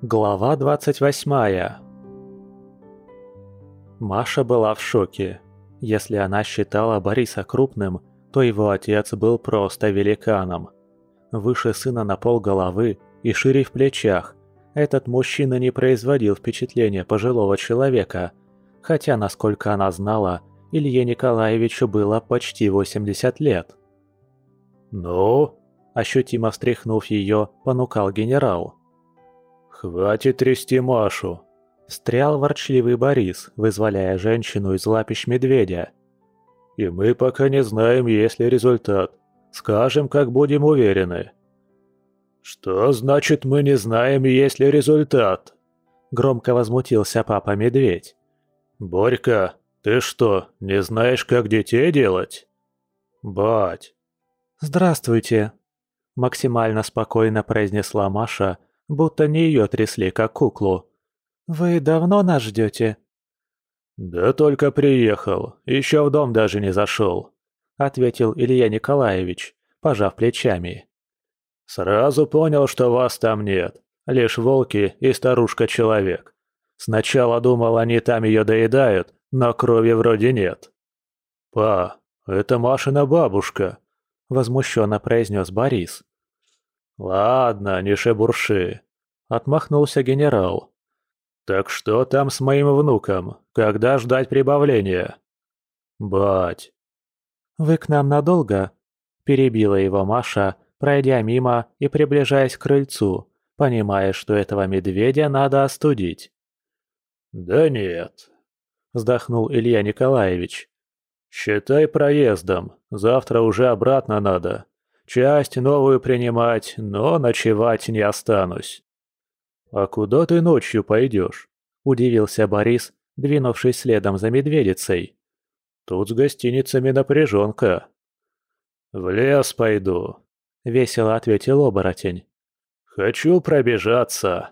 Глава 28. Маша была в шоке. Если она считала Бориса крупным, то его отец был просто великаном. Выше сына на полголовы и шире в плечах, этот мужчина не производил впечатления пожилого человека, хотя, насколько она знала, Илье Николаевичу было почти 80 лет. «Ну?» – ощутимо встряхнув ее, понукал генерал. «Хватит трясти Машу!» – встрял ворчливый Борис, вызволяя женщину из лапищ медведя. «И мы пока не знаем, есть ли результат. Скажем, как будем уверены». «Что значит мы не знаем, есть ли результат?» – громко возмутился папа-медведь. «Борька, ты что, не знаешь, как детей делать?» «Бать!» «Здравствуйте!» – максимально спокойно произнесла Маша, будто не ее трясли, как куклу. «Вы давно нас ждете?» «Да только приехал, еще в дом даже не зашел», — ответил Илья Николаевич, пожав плечами. «Сразу понял, что вас там нет, лишь волки и старушка-человек. Сначала думал, они там ее доедают, но крови вроде нет». «Па, это Машина бабушка», — возмущенно произнес Борис. «Ладно, не шебурши», — отмахнулся генерал. «Так что там с моим внуком? Когда ждать прибавления?» «Бать!» «Вы к нам надолго?» – перебила его Маша, пройдя мимо и приближаясь к крыльцу, понимая, что этого медведя надо остудить. «Да нет», – вздохнул Илья Николаевич. «Считай проездом, завтра уже обратно надо. Часть новую принимать, но ночевать не останусь». «А куда ты ночью пойдешь?» – удивился Борис, двинувшись следом за медведицей. «Тут с гостиницами напряженка». «В лес пойду», – весело ответил оборотень. «Хочу пробежаться».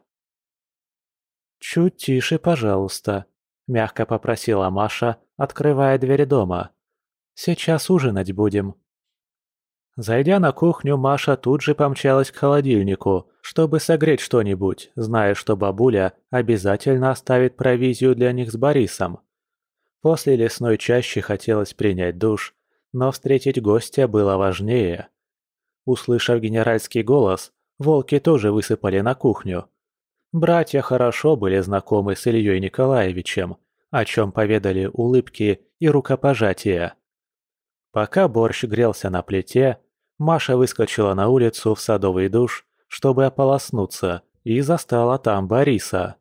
«Чуть тише, пожалуйста», – мягко попросила Маша, открывая дверь дома. «Сейчас ужинать будем». Зайдя на кухню, Маша тут же помчалась к холодильнику, чтобы согреть что-нибудь, зная, что бабуля обязательно оставит провизию для них с Борисом. После лесной чащи хотелось принять душ, но встретить гостя было важнее. Услышав генеральский голос, волки тоже высыпали на кухню. Братья хорошо были знакомы с Ильей Николаевичем, о чем поведали улыбки и рукопожатия. Пока борщ грелся на плите, Маша выскочила на улицу в садовый душ, чтобы ополоснуться, и застала там Бориса.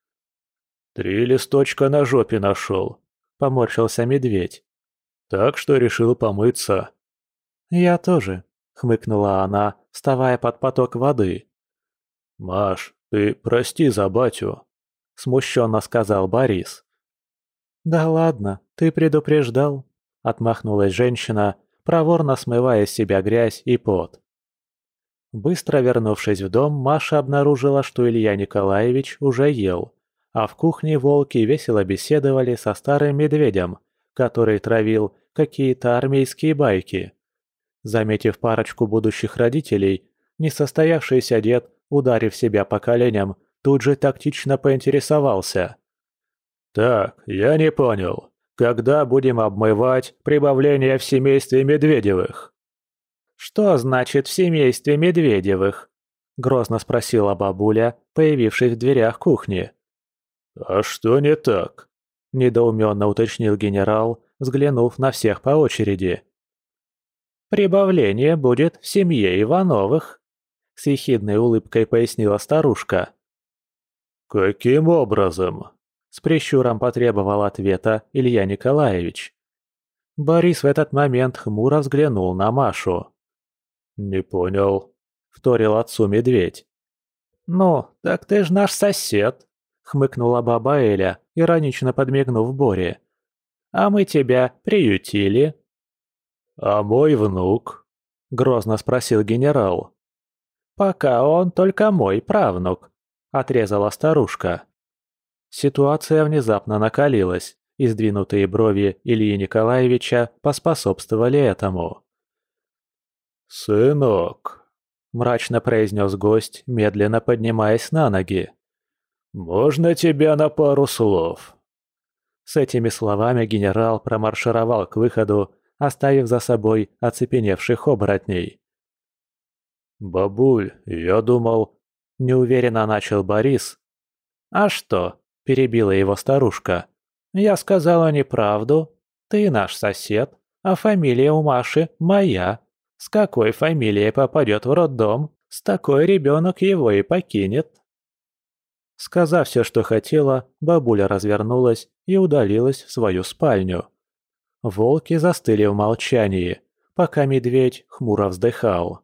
«3 листочка на жопе нашел», — поморщился медведь. «Так что решил помыться». «Я тоже», — хмыкнула она, вставая под поток воды. «Маш, ты прости за батю», — смущенно сказал Борис. «Да ладно, ты предупреждал», — отмахнулась женщина, проворно смывая с себя грязь и пот. Быстро вернувшись в дом, Маша обнаружила, что Илья Николаевич уже ел, а в кухне волки весело беседовали со старым медведем, который травил какие-то армейские байки. Заметив парочку будущих родителей, несостоявшийся дед, ударив себя по коленям, тут же тактично поинтересовался. «Так, я не понял. Когда будем обмывать прибавление в семействе Медведевых?» «Что значит в семействе Медведевых?» – грозно спросила бабуля, появившись в дверях кухни. «А что не так?» – недоуменно уточнил генерал, взглянув на всех по очереди. «Прибавление будет в семье Ивановых», – с ехидной улыбкой пояснила старушка. «Каким образом?» С прищуром потребовал ответа Илья Николаевич. Борис в этот момент хмуро взглянул на Машу. «Не понял», — вторил отцу медведь. «Ну, так ты ж наш сосед», — хмыкнула баба Эля, иронично подмигнув Боре. «А мы тебя приютили». «А мой внук?» — грозно спросил генерал. «Пока он только мой правнук», — отрезала старушка. Ситуация внезапно накалилась, и сдвинутые брови Ильи Николаевича поспособствовали этому. «Сынок», – мрачно произнес гость, медленно поднимаясь на ноги. «Можно тебя на пару слов?» С этими словами генерал промаршировал к выходу, оставив за собой оцепеневших оборотней. «Бабуль, я думал...» – неуверенно начал Борис. «А что?» – перебила его старушка. «Я сказала неправду. Ты наш сосед, а фамилия у Маши моя. С какой фамилией попадет в роддом, с такой ребенок его и покинет». Сказав все, что хотела, бабуля развернулась и удалилась в свою спальню. Волки застыли в молчании, пока медведь хмуро вздыхал.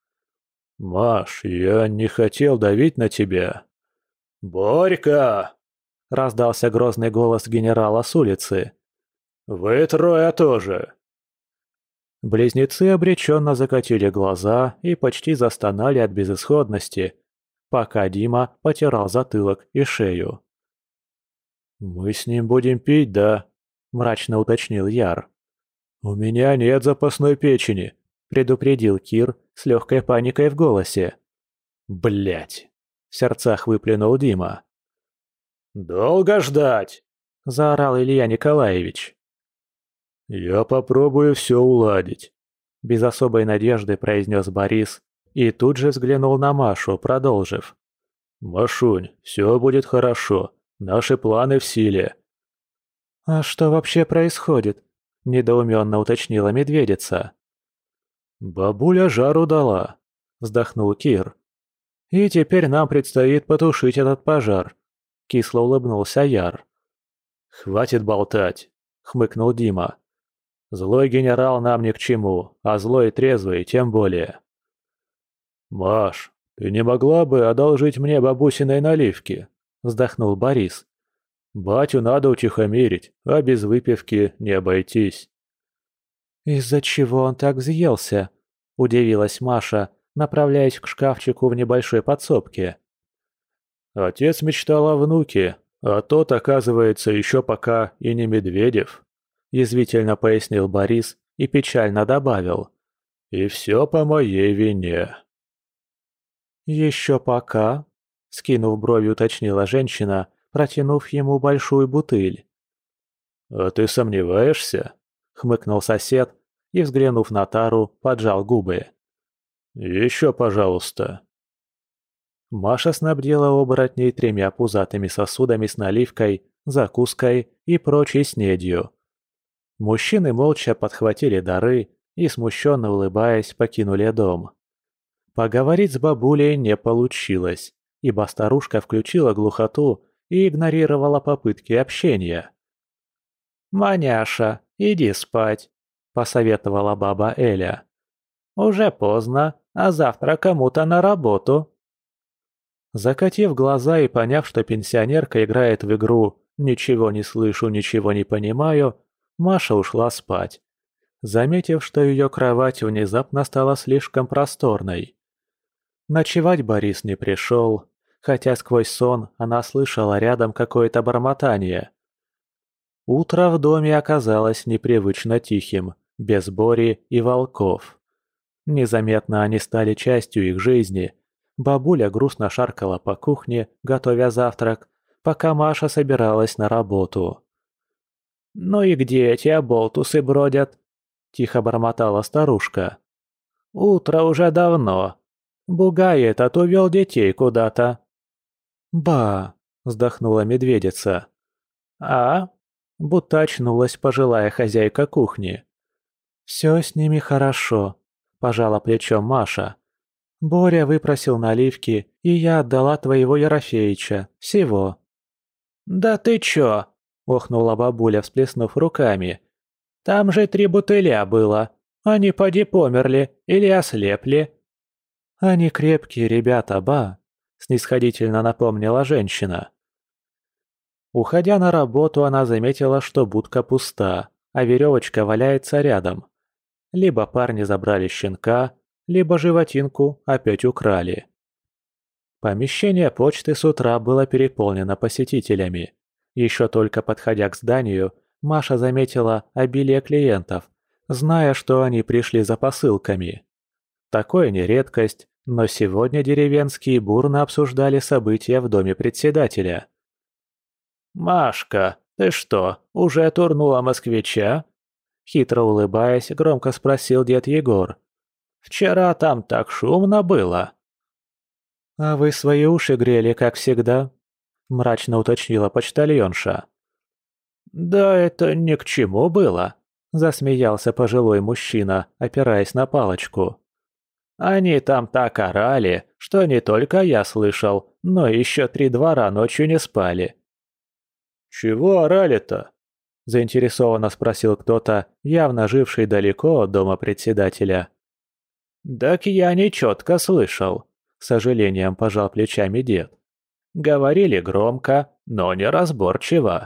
«Маш, я не хотел давить на тебя». «Борька!» – раздался грозный голос генерала с улицы. «Вы трое тоже!» Близнецы обреченно закатили глаза и почти застонали от безысходности, пока Дима потирал затылок и шею. «Мы с ним будем пить, да?» – мрачно уточнил Яр. «У меня нет запасной печени», – предупредил Кир с легкой паникой в голосе. «Блядь!» – в сердцах выплюнул Дима. «Долго ждать?» – заорал Илья Николаевич. «Я попробую все уладить», – без особой надежды произнес Борис и тут же взглянул на Машу, продолжив. «Машунь, все будет хорошо, наши планы в силе». «А что вообще происходит?» – недоуменно уточнила медведица. «Бабуля жару дала», – вздохнул Кир. «И теперь нам предстоит потушить этот пожар», – кисло улыбнулся Яр. «Хватит болтать», – хмыкнул Дима. «Злой генерал нам ни к чему, а злой и трезвый тем более». «Маш, ты не могла бы одолжить мне бабусиной наливки?» – вздохнул Борис. «Батю надо утихомирить, а без выпивки не обойтись». «Из-за чего он так взъелся?» – удивилась Маша, направляясь к шкафчику в небольшой подсобке. «Отец мечтал о внуке, а тот, оказывается, еще пока и не Медведев», – язвительно пояснил Борис и печально добавил. «И все по моей вине». «Еще пока?» – скинув брови, уточнила женщина, протянув ему большую бутыль. «А ты сомневаешься?» – хмыкнул сосед и, взглянув на тару, поджал губы. «Еще, пожалуйста». Маша снабдила оборотней 3 пузатыми сосудами с наливкой, закуской и прочей снедью. Мужчины молча подхватили дары и, смущенно улыбаясь, покинули дом. Поговорить с бабулей не получилось, ибо старушка включила глухоту и игнорировала попытки общения. «Маняша, иди спать», – посоветовала баба Эля. «Уже поздно, а завтра кому-то на работу». Закатив глаза и поняв, что пенсионерка играет в игру «Ничего не слышу, ничего не понимаю», Маша ушла спать, заметив, что ее кровать внезапно стала слишком просторной. Ночевать Борис не пришел, хотя сквозь сон она слышала рядом какое-то бормотание. Утро в доме оказалось непривычно тихим, без Бори и волков. Незаметно они стали частью их жизни. Бабуля грустно шаркала по кухне, готовя завтрак, пока Маша собиралась на работу. «Ну и где эти оболтусы бродят?» – тихо бормотала старушка. «Утро уже давно. Бугай этот увел детей куда-то». «Ба!» – вздохнула медведица. «А?» – будто очнулась пожилая хозяйка кухни. «Все с ними хорошо», – пожала плечом Маша. «Боря выпросил наливки, и я отдала твоего Ерофеича. Всего». «Да ты чё?» – охнула бабуля, всплеснув руками. «Там же 3 бутыля было. Они поди померли или ослепли». «Они крепкие ребята, ба», – снисходительно напомнила женщина. Уходя на работу, она заметила, что будка пуста, а веревочка валяется рядом. Либо парни забрали щенка, либо животинку опять украли. Помещение почты с утра было переполнено посетителями. Еще только подходя к зданию, Маша заметила обилие клиентов, зная, что они пришли за посылками. Такое не редкость, Но сегодня деревенские бурно обсуждали события в доме председателя. «Машка, ты что, уже турнула москвича?» Хитро улыбаясь, громко спросил дед Егор. «Вчера там так шумно было». «А вы свои уши грели, как всегда?» – мрачно уточнила почтальонша. «Да это ни к чему было», – засмеялся пожилой мужчина, опираясь на палочку. «Они там так орали, что не только я слышал, но еще 3 двора ночью не спали». «Чего орали-то?» – заинтересованно спросил кто-то, явно живший далеко от дома председателя. «Так я нечетко слышал», – с сожалением пожал плечами дед. «Говорили громко, но неразборчиво».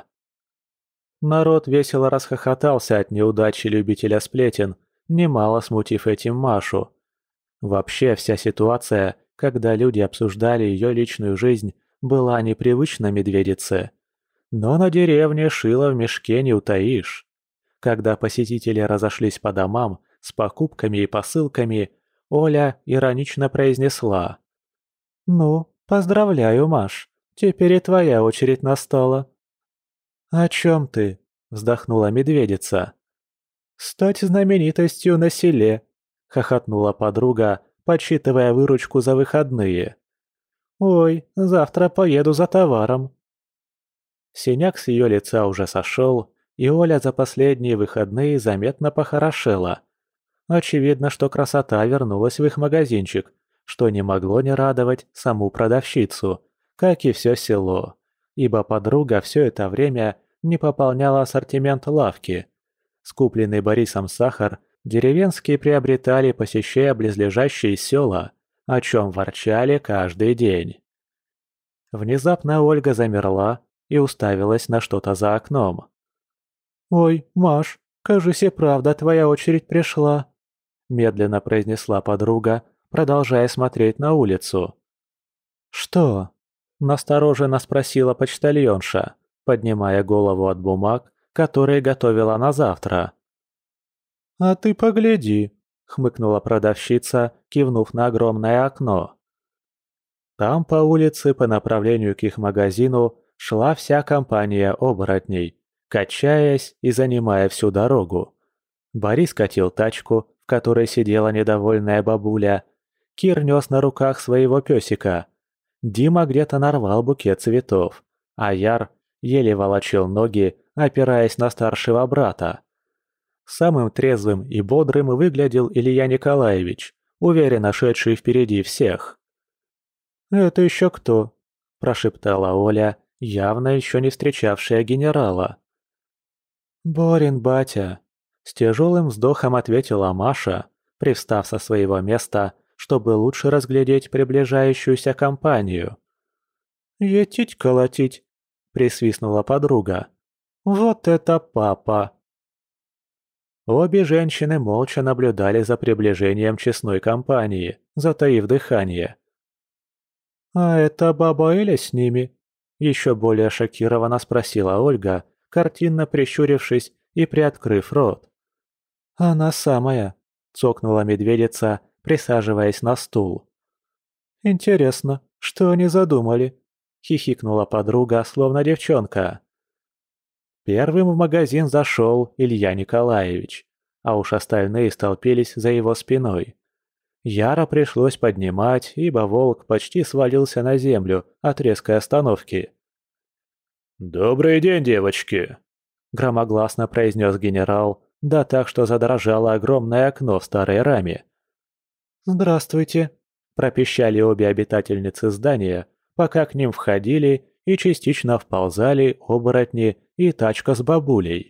Народ весело расхохотался от неудачи любителя сплетен, немало смутив этим Машу. Вообще вся ситуация, когда люди обсуждали ее личную жизнь, была непривычна медведице. Но на деревне шило в мешке не утаишь. Когда посетители разошлись по домам с покупками и посылками, Оля иронично произнесла: «Ну, поздравляю, Маш, теперь и твоя очередь настала». «О чем ты?» – вздохнула медведица. «Стать знаменитостью на селе», – хохотнула подруга, подсчитывая выручку за выходные. «Ой, завтра поеду за товаром». Синяк с ее лица уже сошел, и Оля за последние выходные заметно похорошела. Очевидно, что красота вернулась в их магазинчик, что не могло не радовать саму продавщицу, как и все село, ибо подруга все это время не пополняла ассортимент лавки. Скупленный Борисом сахар деревенские приобретали, посещая близлежащие села, о чем ворчали каждый день. Внезапно Ольга замерла и уставилась на что-то за окном. «Ой, Маш, кажись, и правда твоя очередь пришла», – медленно произнесла подруга, продолжая смотреть на улицу. «Что?» – настороженно спросила почтальонша, поднимая голову от бумаг, которые готовила на завтра. «А ты погляди», – хмыкнула продавщица, кивнув на огромное окно. Там по улице по направлению к их магазину шла вся компания оборотней, качаясь и занимая всю дорогу. Борис катил тачку, в которой сидела недовольная бабуля. Кир нес на руках своего песика. Дима где-то нарвал букет цветов, а Яр еле волочил ноги, опираясь на старшего брата. Самым трезвым и бодрым выглядел Илья Николаевич, уверенно шедший впереди всех. «Это еще кто?» – прошептала Оля, явно еще не встречавшая генерала. «Борин, батя», – с тяжелым вздохом ответила Маша, привстав со своего места, чтобы лучше разглядеть приближающуюся компанию. «Етить колотить», – присвистнула подруга. «Вот это папа!» Обе женщины молча наблюдали за приближением честной компании, затаив дыхание. «А это баба Эля с ними?» – еще более шокированно спросила Ольга, картинно прищурившись и приоткрыв рот. «Она самая», – цокнула медведица, присаживаясь на стул. «Интересно, что они задумали?» – хихикнула подруга, словно девчонка. Первым в магазин зашел Илья Николаевич, а уж остальные столпились за его спиной. Яра пришлось поднимать, ибо волк почти свалился на землю от резкой остановки. «Добрый день, девочки!» – громогласно произнес генерал, да так, что задрожало огромное окно в старой раме. «Здравствуйте!» – пропищали обе обитательницы здания, пока к ним входили и частично вползали оборотни и тачка с бабулей.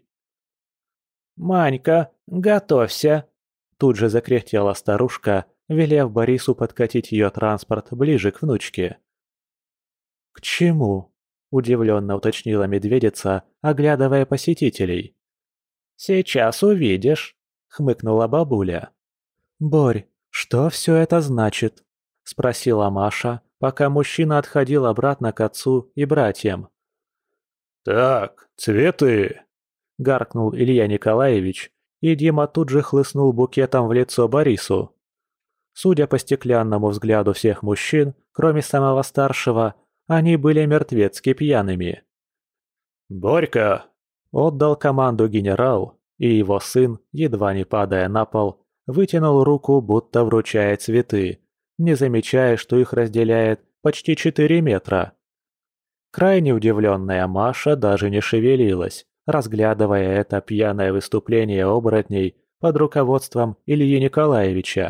«Манька, готовься!» – тут же закряхтела старушка, велев Борису подкатить ее транспорт ближе к внучке. «К чему?» – удивленно уточнила медведица, оглядывая посетителей. «Сейчас увидишь», – хмыкнула бабуля. «Борь, что все это значит?» – спросила Маша, пока мужчина отходил обратно к отцу и братьям. «Так, цветы!» – гаркнул Илья Николаевич, и Дима тут же хлыстнул букетом в лицо Борису. Судя по стеклянному взгляду всех мужчин, кроме самого старшего, они были мертвецки пьяными. «Борька!» – отдал команду генерал, и его сын, едва не падая на пол, вытянул руку, будто вручая цветы, не замечая, что их разделяет почти 4 метра. Крайне удивленная Маша даже не шевелилась, разглядывая это пьяное выступление оборотней под руководством Ильи Николаевича.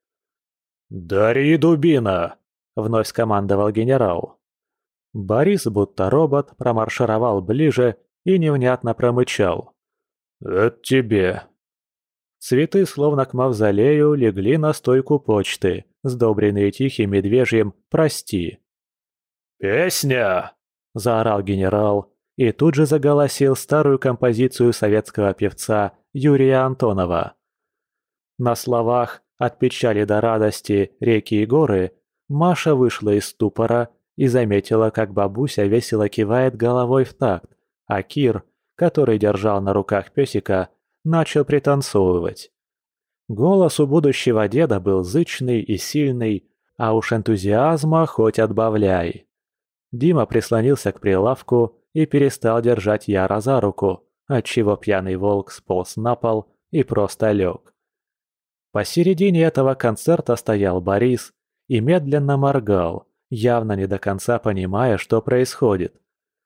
«Дари дубина!» – вновь скомандовал генерал. Борис, будто робот, промаршировал ближе и невнятно промычал. «Это тебе!» Цветы, словно к мавзолею, легли на стойку почты, сдобренные тихим медвежьим «Прости». «Песня!» – заорал генерал и тут же заголосил старую композицию советского певца Юрия Антонова. На словах «От печали до радости, реки и горы» Маша вышла из ступора и заметила, как бабуся весело кивает головой в такт, а Кир, который держал на руках песика, начал пританцовывать. Голос у будущего деда был зычный и сильный, а уж энтузиазма хоть отбавляй. Дима прислонился к прилавку и перестал держать Яра за руку, отчего пьяный волк сполз на пол и просто лег. Посередине этого концерта стоял Борис и медленно моргал, явно не до конца понимая, что происходит.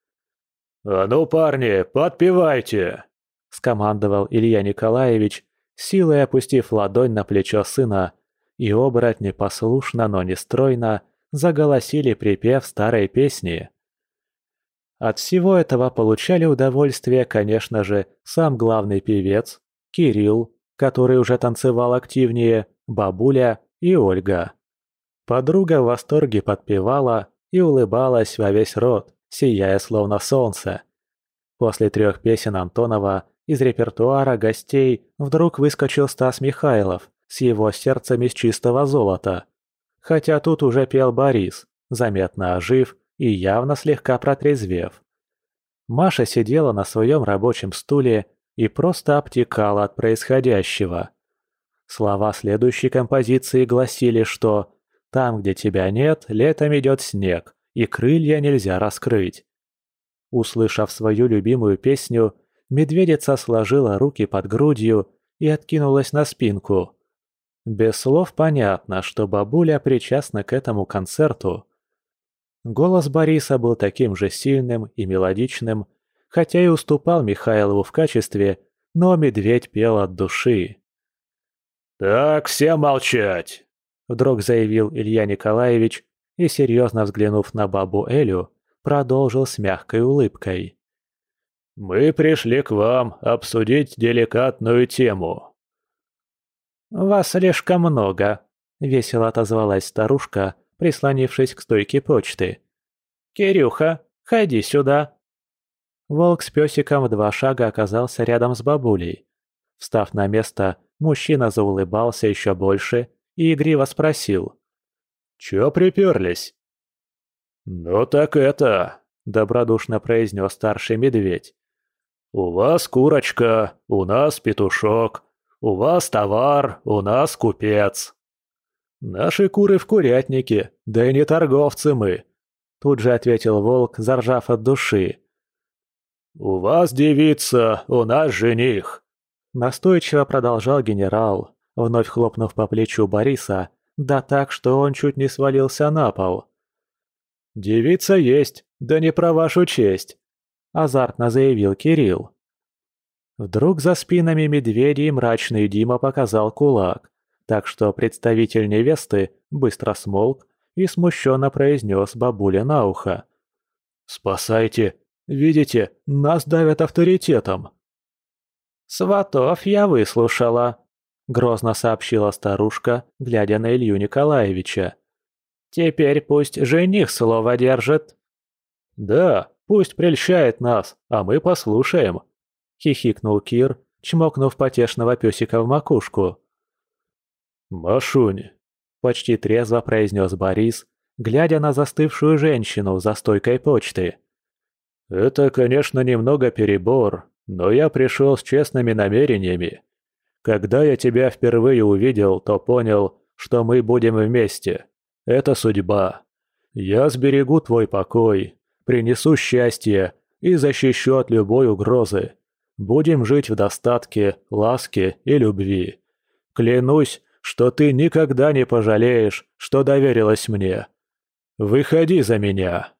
«А ну, парни, подпевайте!» – скомандовал Илья Николаевич, силой опустив ладонь на плечо сына, и оборотни послушно, но не стройно заголосили припев старой песни. От всего этого получали удовольствие, конечно же, сам главный певец, Кирилл, который уже танцевал активнее, бабуля и Ольга. Подруга в восторге подпевала и улыбалась во весь рот, сияя словно солнце. После 3 песен Антонова из репертуара гостей вдруг выскочил Стас Михайлов с его «Сердцем из чистого золота». Хотя тут уже пел Борис, заметно ожив и явно слегка протрезвев. Маша сидела на своем рабочем стуле и просто обтекала от происходящего. Слова следующей композиции гласили, что «там, где тебя нет, летом идет снег, и крылья нельзя раскрыть». Услышав свою любимую песню, медведица сложила руки под грудью и откинулась на спинку. Без слов понятно, что бабуля причастна к этому концерту. Голос Бориса был таким же сильным и мелодичным, хотя и уступал Михайлову в качестве, но медведь пел от души. «Так, всем молчать!» – вдруг заявил Илья Николаевич и, серьезно взглянув на бабу Элю, продолжил с мягкой улыбкой. «Мы пришли к вам обсудить деликатную тему». «Вас слишком много», — весело отозвалась старушка, прислонившись к стойке почты. «Кирюха, ходи сюда». Волк с песиком в 2 шага оказался рядом с бабулей. Встав на место, мужчина заулыбался еще больше и игриво спросил. «Чё приперлись?» «Ну так это», — добродушно произнес старший медведь. «У вас курочка, у нас петушок, у вас товар, у нас купец». «Наши куры в курятнике, да и не торговцы мы», — тут же ответил волк, заржав от души. «У вас девица, у нас жених», — настойчиво продолжал генерал, вновь хлопнув по плечу Бориса, да так, что он чуть не свалился на пол. «Девица есть, да не про вашу честь», — азартно заявил Кирилл. Вдруг за спинами медведей мрачный Дима показал кулак, так что представитель невесты быстро смолк и смущенно произнес бабуле на ухо. «Спасайте! Видите, нас давят авторитетом!» «Сватов я выслушала», — грозно сообщила старушка, глядя на Илью Николаевича. «Теперь пусть жених слово держит». «Да, пусть прельщает нас, а мы послушаем», — хихикнул Кир, чмокнув потешного песика в макушку. «Машунь», — почти трезво произнес Борис, глядя на застывшую женщину за стойкой почты. «Это, конечно, немного перебор, но я пришел с честными намерениями. Когда я тебя впервые увидел, то понял, что мы будем вместе. Это судьба. Я сберегу твой покой, принесу счастье и защищу от любой угрозы. Будем жить в достатке, ласке и любви. Клянусь, что ты никогда не пожалеешь, что доверилась мне. Выходи за меня!»